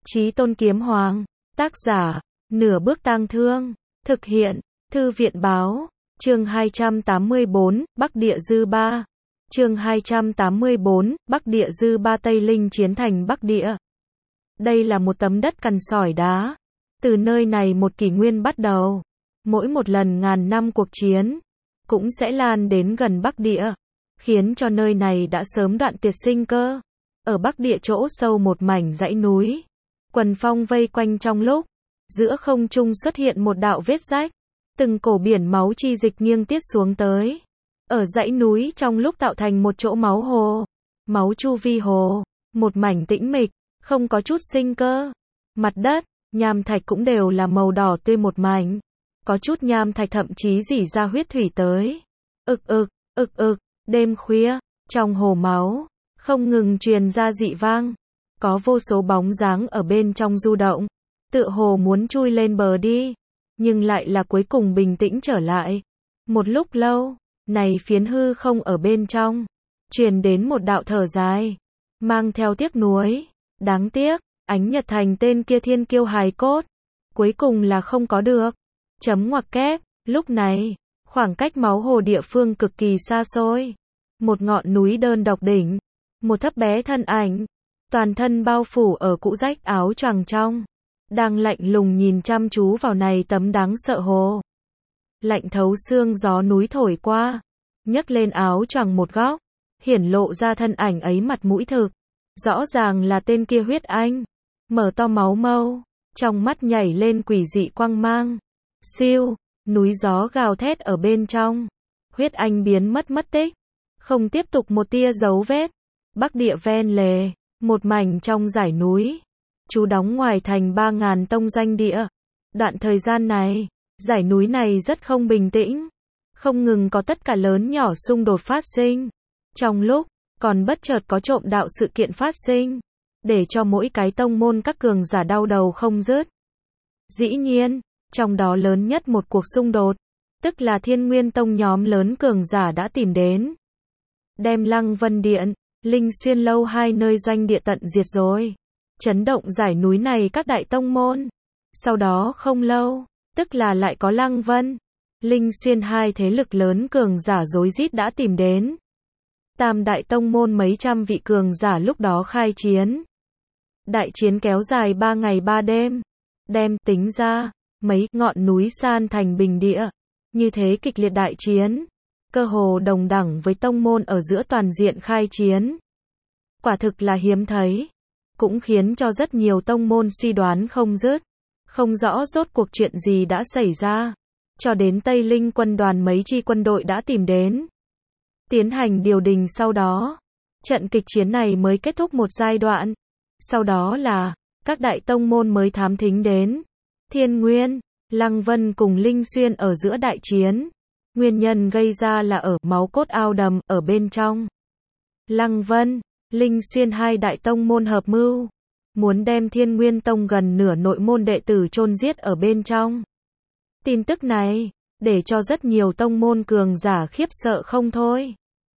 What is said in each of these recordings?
Chí Tôn Kiếm Hoàng, tác giả, Nửa Bước Tang Thương, thực hiện, Thư viện báo, chương 284, Bắc Địa Dư Ba. Chương 284, Bắc Địa Dư Ba. Tây Linh chiến thành Bắc Địa. Đây là một tấm đất cằn sỏi đá. Từ nơi này một kỷ nguyên bắt đầu. Mỗi một lần ngàn năm cuộc chiến, cũng sẽ lan đến gần Bắc Địa, khiến cho nơi này đã sớm đoạn tuyệt sinh cơ. Ở Bắc Địa chỗ sâu một mảnh dãy núi, quần phong vây quanh trong lúc, giữa không trung xuất hiện một đạo vết rách, từng cổ biển máu chi dịch nghiêng tiết xuống tới. Ở dãy núi trong lúc tạo thành một chỗ máu hồ, máu chu vi hồ, một mảnh tĩnh mịch, không có chút sinh cơ. Mặt đất, nham thạch cũng đều là màu đỏ tươi một mảnh, có chút nham thạch thậm chí rỉ ra huyết thủy tới. Ực ực, đêm khuya, trong hồ máu, không ngừng truyền ra dị vang, có vô số bóng dáng ở bên trong du động, tựa hồ muốn chui lên bờ đi, nhưng lại là cuối cùng bình tĩnh trở lại. Một lúc lâu, này phiến hư không ở bên trong, truyền đến một đạo thở dài, mang theo tiếc nuối. Đáng tiếc, Ánh Nhật Thành tên kia thiên kiêu hài cốt, cuối cùng là không có được. Chấm ngoặc kép, lúc này, khoảng cách máu hồ địa phương cực kỳ xa xôi. Một ngọn núi đơn độc đỉnh, một thấp bé thân ảnh, toàn thân bao phủ ở cũ rách áo choàng trong, đang lạnh lùng nhìn chăm chú vào này tấm đáng sợ hồ. Lạnh thấu xương gió núi thổi qua, nhấc lên áo choàng một góc, hiển lộ ra thân ảnh ấy mặt mũi thực. Rõ ràng là tên kia Huyết Anh, mở to máu mâu, trong mắt nhảy lên quỷ dị quang mang. Siêu, núi gió gào thét ở bên trong. Huyết Anh biến mất tích, không tiếp tục một tia dấu vết. Bắc Địa ven lề, một mảnh trong dải núi, trú đóng ngoài thành 3.000 tông doanh địa. Đoạn thời gian này, dải núi này rất không bình tĩnh, không ngừng có tất cả lớn nhỏ xung đột phát sinh. Trong lúc, còn bất chợt có trộm đạo sự kiện phát sinh, để cho mỗi cái tông môn các cường giả đau đầu không dứt. Dĩ nhiên, trong đó lớn nhất một cuộc xung đột, tức là Thiên Nguyên Tông nhóm lớn cường giả đã tìm đến, đem Lăng Vân Điện, Linh Xuyên Lâu hai nơi doanh địa tận diệt rồi, chấn động dải núi này các đại tông môn. Sau đó không lâu, tức là lại có Lăng Vân, Linh Xuyên hai thế lực lớn cường giả rối rít đã tìm đến. Tam đại tông môn mấy trăm vị cường giả lúc đó khai chiến. Đại chiến kéo dài 3 ngày 3 đêm. Đem tính ra, mấy ngọn núi san thành bình địa. Như thế kịch liệt đại chiến, cơ hồ đồng đẳng với tông môn ở giữa toàn diện khai chiến. Quả thực là hiếm thấy. Cũng khiến cho rất nhiều tông môn suy đoán không dứt. Không rõ rốt cuộc chuyện gì đã xảy ra. Cho đến Tây Linh quân đoàn mấy chi quân đội đã tìm đến, tiến hành điều đình. Sau đó, trận kịch chiến này mới kết thúc một giai đoạn. Sau đó là, các đại tông môn mới thám thính đến. Thiên Nguyên, Lăng Vân cùng Linh Xuyên ở giữa đại chiến. Nguyên nhân gây ra là ở máu cốt ao đầm ở bên trong. Lăng Vân, Linh Xuyên hai đại tông môn hợp mưu, muốn đem Thiên Nguyên Tông gần nửa nội môn đệ tử chôn giết ở bên trong. Tin tức này, để cho rất nhiều tông môn cường giả khiếp sợ không thôi.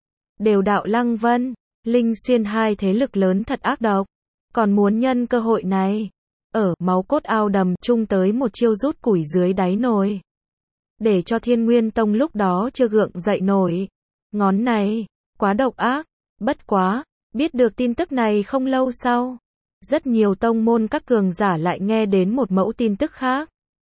Đều đạo Lăng Vân, Linh Xuyên hai thế lực lớn thật ác độc, còn muốn nhân cơ hội này, ở máu cốt ao đầm chung tới một chiêu rút củi dưới đáy nồi. Để cho Thiên Nguyên Tông lúc đó chưa gượng dậy nổi. Ngón này, quá độc ác, bất quá, biết được tin tức này không lâu sau. Rất nhiều tông môn các cường giả lại nghe đến một mẫu tin tức khác.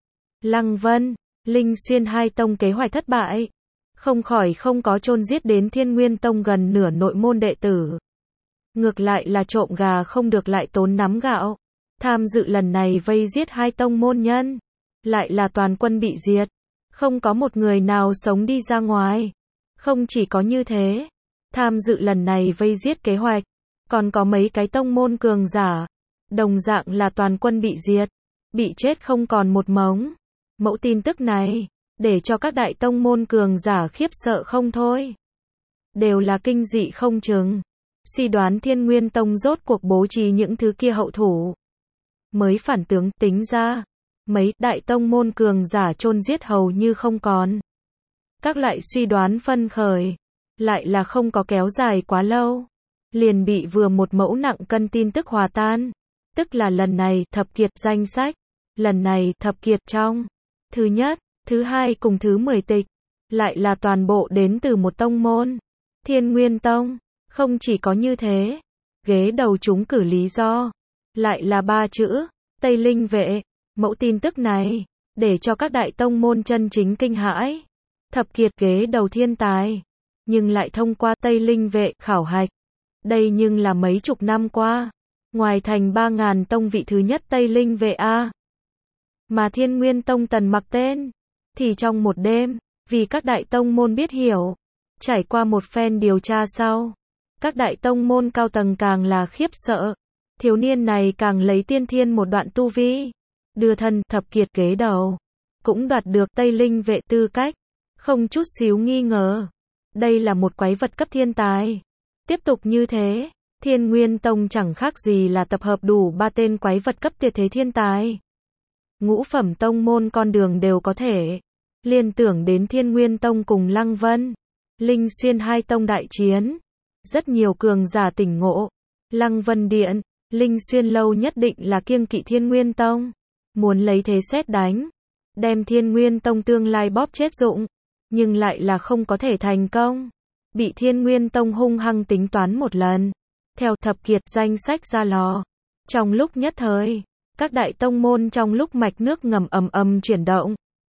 Lăng Vân, Linh Xuyên hai tông kế hoạch thất bại, không khỏi không có chôn giết đến Thiên Nguyên Tông gần nửa nội môn đệ tử. Ngược lại là trộm gà không được lại tốn nắm gạo. Tham dự lần này vây giết hai tông môn nhân, lại là toàn quân bị diệt, không có một người nào sống đi ra ngoài. Không chỉ có như thế, tham dự lần này vây giết kế hoạch, còn có mấy cái tông môn cường giả, đồng dạng là toàn quân bị diệt, bị chết không còn một mống. Mẫu tin tức này, để cho các đại tông môn cường giả khiếp sợ không thôi. Đều là kinh dị không chừng. Suy đoán Thiên Nguyên Tông rốt cuộc bố trí những thứ kia hậu thủ. Mới phản tướng tính ra, mấy đại tông môn cường giả chôn giết hầu như không còn. Các loại suy đoán phân khởi, lại là không có kéo dài quá lâu, liền bị vừa một mẫu nặng cân tin tức hòa tan. tức là lần này thập kiệt danh sách, lần này thập kiệt trong thứ nhất, thứ hai cùng thứ 10 tịch, lại là toàn bộ đến từ một tông môn, Thiên Nguyên Tông. Không chỉ có như thế, ghế đầu trúng cử lý do, lại là 3 chữ, Tây Linh Vệ. Mẫu tin tức này, để cho các đại tông môn chân chính kinh hãi. Thập kiệt ghế đầu thiên tài, nhưng lại thông qua Tây Linh Vệ khảo hạch. Đây nhưng là mấy chục năm qua, ngoài thành 3.000 tông vị thứ nhất Tây Linh Vệ A. Mà Thiên Nguyên Tông Tần Mặc tên, thì trong một đêm, vì các đại tông môn biết hiểu, trải qua một phen điều tra sau, các đại tông môn cao tầng càng là khiếp sợ. Thiếu niên này càng lấy tiên thiên một đoạn tu vi, đưa thân thập kiệt ghế đầu, cũng đoạt được Tây Linh Vệ tư cách, không chút xíu nghi ngờ. Đây là một quái vật cấp thiên tài. Tiếp tục như thế, Thiên Nguyên Tông chẳng khác gì là tập hợp đủ 3 tên quái vật cấp tuyệt thế thiên tài. Ngũ phẩm tông môn con đường đều có thể. Liên tưởng đến Thiên Nguyên Tông cùng Lăng Vân, Linh Xuyên hai tông đại chiến. Rất nhiều cường giả tỉnh ngộ. Lăng Vân Điện, Linh Xuyên lâu nhất định là kiêng kỵ Thiên Nguyên Tông. Muốn lấy thế xét đánh, đem Thiên Nguyên Tông tương lai bóp chết dụng. Nhưng lại là không có thể thành công. Bị Thiên Nguyên Tông hung hăng tính toán một lần. Theo thập kiệt danh sách ra lò. Trong lúc nhất thời, các đại tông môn trong lúc mạch nước ngầm ầm ầm chuyển động.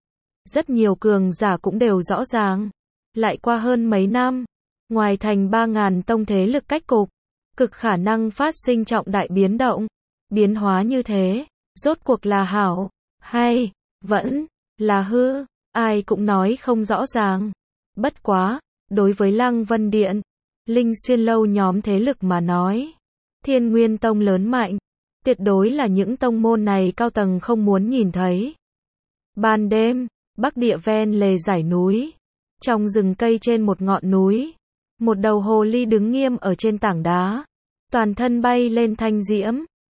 Rất nhiều cường giả cũng đều rõ ràng. Lại qua hơn mấy năm, ngoài thành 3.000 tông thế lực cách cục, cực khả năng phát sinh trọng đại biến động. Biến hóa như thế, rốt cuộc là hảo, hay, vẫn, là hư, ai cũng nói không rõ ràng. Bất quá, đối với Lăng Vân Điện, Linh Xuyên lâu nhóm thế lực mà nói, Thiên Nguyên Tông lớn mạnh, tuyệt đối là những tông môn này cao tầng không muốn nhìn thấy. Ban đêm, Bắc Địa ven lề dãy núi, trong rừng cây trên một ngọn núi, một đầu hồ ly đứng nghiêm ở trên tảng đá, toàn thân bay lên thanh diễm,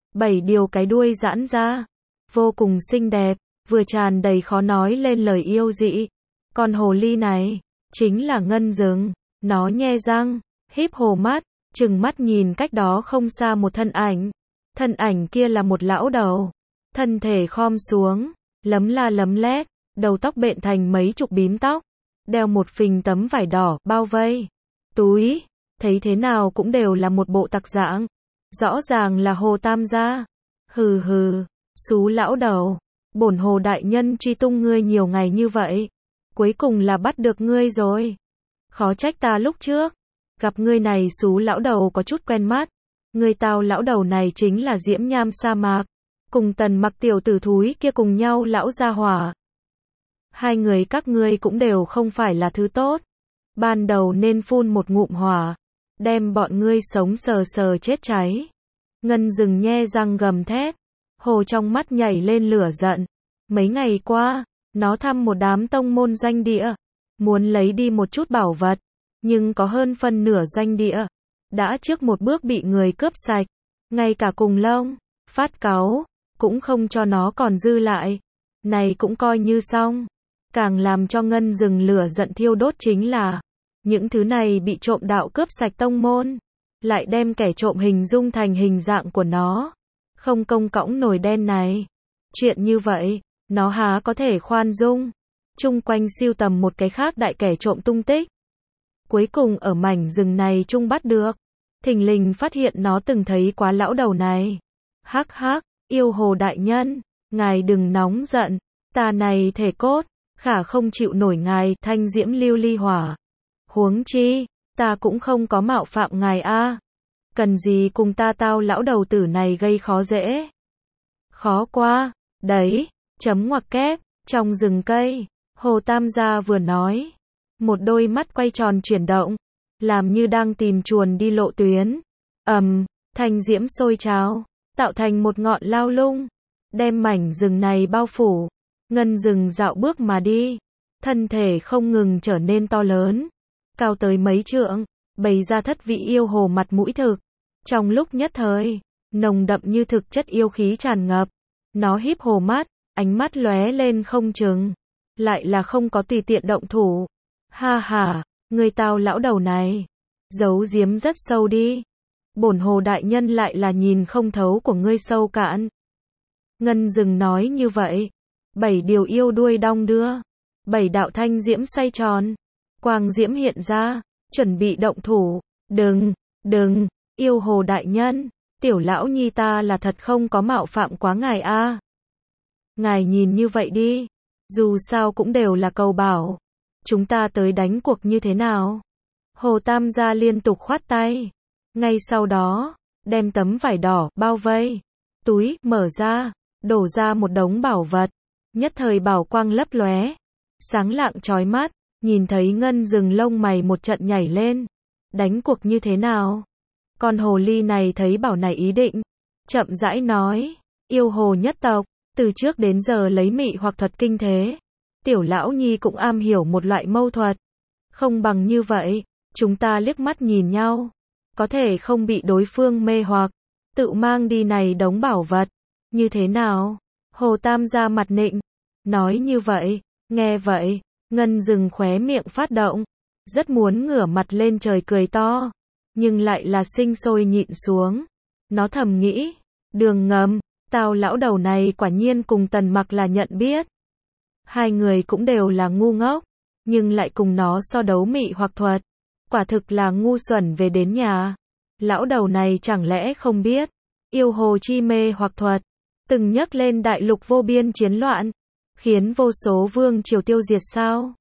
7 điều cái đuôi giãn ra, vô cùng xinh đẹp, vừa tràn đầy khó nói lên lời yêu dị. Con hồ ly này, chính là Ngân Dừng, nó nhe răng, híp hồ mắt, trừng mắt nhìn cách đó không xa một thân ảnh. Thân ảnh kia là một lão đầu, thân thể khom xuống, lấm la lấm lét, đầu tóc bện thành mấy chục bím tóc, đeo một phình tấm vải đỏ, bao vây, túi, thấy thế nào cũng đều là một bộ tặc dạng, rõ ràng là Hồ Tam gia. Hừ hừ, xú lão đầu, bổn Hồ đại nhân truy tung ngươi nhiều ngày như vậy, cuối cùng là bắt được ngươi rồi. Khó trách ta lúc trước gặp ngươi này xú lão đầu có chút quen mắt. Ngươi tao lão đầu này chính là Diễm Nham sa mạc, cùng Tần Mặc tiểu tử thúi kia cùng nhau lão gia hỏa. Hai người các ngươi cũng đều không phải là thứ tốt. Ban đầu nên phun một ngụm hỏa, đem bọn ngươi sống sờ sờ chết cháy. Ngân Dừng nhe răng gầm thét, hồ trong mắt nhảy lên lửa giận. Mấy ngày qua, nó thăm một đám tông môn doanh địa, muốn lấy đi một chút bảo vật, nhưng có hơn phân nửa doanh địa đã trước một bước bị người cướp sạch, ngay cả cùng lông, phát cáu, cũng không cho nó còn dư lại. Này cũng coi như xong. Càng làm cho Ngân Dừng lửa giận thiêu đốt chính là, những thứ này bị trộm đạo cướp sạch tông môn, lại đem kẻ trộm hình dung thành hình dạng của nó. Không công cõng nồi đen này. Chuyện như vậy, nó há có thể khoan dung. Chung quanh siêu tầm một cái khác đại kẻ trộm tung tích. Cuối cùng ở mảnh rừng này chung bắt được. Thình lình phát hiện nó từng thấy quá lão đầu này. Hắc hắc, yêu Hồ đại nhân, ngài đừng nóng giận, ta này thể cốt, khả không chịu nổi ngài thanh diễm lưu ly hỏa. Huống chi, ta cũng không có mạo phạm ngài a. Cần gì cùng ta tao lão đầu tử này gây khó dễ. Khó quá, đấy, chấm ngoặc kép, trong rừng cây, Hồ Tam gia vừa nói, một đôi mắt quay tròn chuyển động, làm như đang tìm chuồn đi lộ tuyến. Thanh diễm sôi trào, tạo thành một ngọn lao lung, đem mảnh rừng này bao phủ. Ngân Dừng dạo bước mà đi, thân thể không ngừng trở nên to lớn, cao tới mấy trượng, bày ra thất vị yêu hồ mặt mũi thực. Trong lúc nhất thời, nồng đậm như thực chất yêu khí tràn ngập, nó híp hồ mắt, ánh mắt lóe lên không chừng, lại là không có tùy tiện động thủ. Ha ha, người tao lão đầu này, giấu giếm rất sâu đi. bổn hồ đại nhân lại là nhìn không thấu của ngươi sâu cạn. Ngân Dừng nói như vậy. 7 điều yêu đuôi đong đưa. 7 đạo thanh diễm xoay tròn. Quang diễm hiện ra, chuẩn bị động thủ. Đừng, yêu hồ đại nhân, tiểu lão nhi ta là thật không có mạo phạm quá ngài a. Ngài nhìn như vậy đi, dù sao cũng đều là cầu bảo. Chúng ta tới đánh cuộc như thế nào? Hồ Tam gia liên tục khoát tay. Ngay sau đó, đem tấm vải đỏ bao vây, túi mở ra, đổ ra một đống bảo vật. Nhất thời bảo quang lấp lóe, sáng lạng chói mắt, nhìn thấy Ngân Dừng lông mày một trận nhảy lên. Đánh cuộc như thế nào? Con hồ ly này thấy bảo này ý định, chậm rãi nói, yêu hồ nhất tộc, từ trước đến giờ lấy mị hoặc thuật kinh thế. Tiểu lão nhi cũng am hiểu một loại mâu thuật. Không bằng như vậy, chúng ta liếc mắt nhìn nhau, có thể không bị đối phương mê hoặc, tự mang đi này đống bảo vật. Như thế nào? Hồ Tam gia mặt nịnh, nói như vậy. Nghe vậy, Ngân Dừng khóe miệng phát động, rất muốn ngửa mặt lên trời cười to, nhưng lại là sinh sôi nhịn xuống. Nó thầm nghĩ, đường ngầm, tao lão đầu này quả nhiên cùng Tần Mặc là nhận biết. Hai người cũng đều là ngu ngốc, nhưng lại cùng nó so đấu mị hoặc thuật. Quả thực là ngu xuẩn về đến nhà. Lão đầu này chẳng lẽ không biết, yêu hồ chi mê hoặc thuật, từng nhắc lên đại lục vô biên chiến loạn, khiến vô số vương triều tiêu diệt sao?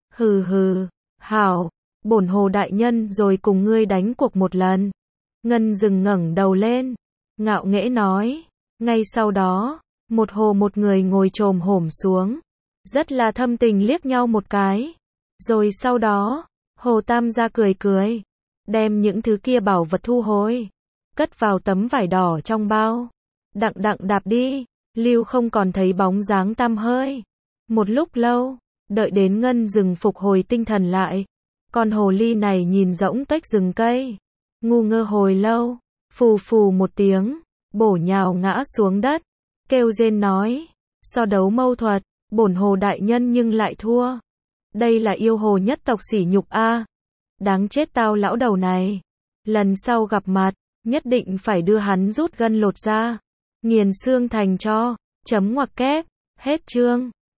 Hừ, hảo, bổn hồ đại nhân rồi cùng ngươi đánh cuộc một lần. Ngân Dừng ngẩng đầu lên, ngạo nghễ nói. Ngay sau đó, một hồ một người ngồi chồm hổm xuống, rất là thâm tình liếc nhau một cái. Rồi sau đó, Hồ Tam gia cười, đem những thứ kia bảo vật thu hồi, cất vào tấm vải đỏ trong bao. Đặng đạp đi, lưu không còn thấy bóng dáng tăm hơi. Một lúc lâu, đợi đến Ngân Dừng phục hồi tinh thần lại, con hồ ly này nhìn rỗng tuếch rừng cây, ngu ngơ hồi lâu, phù một tiếng, bổ nhào ngã xuống đất, kêu rên nói, so đấu mâu thuật, bổn hồ đại nhân nhưng lại thua. Đây là yêu hồ nhất tộc sỉ nhục a. Đáng chết tao lão đầu này. Lần sau gặp mặt, nhất định phải đưa hắn rút gân lột da, nghiền xương thành cho. Chấm ngoặc kép, hết chương.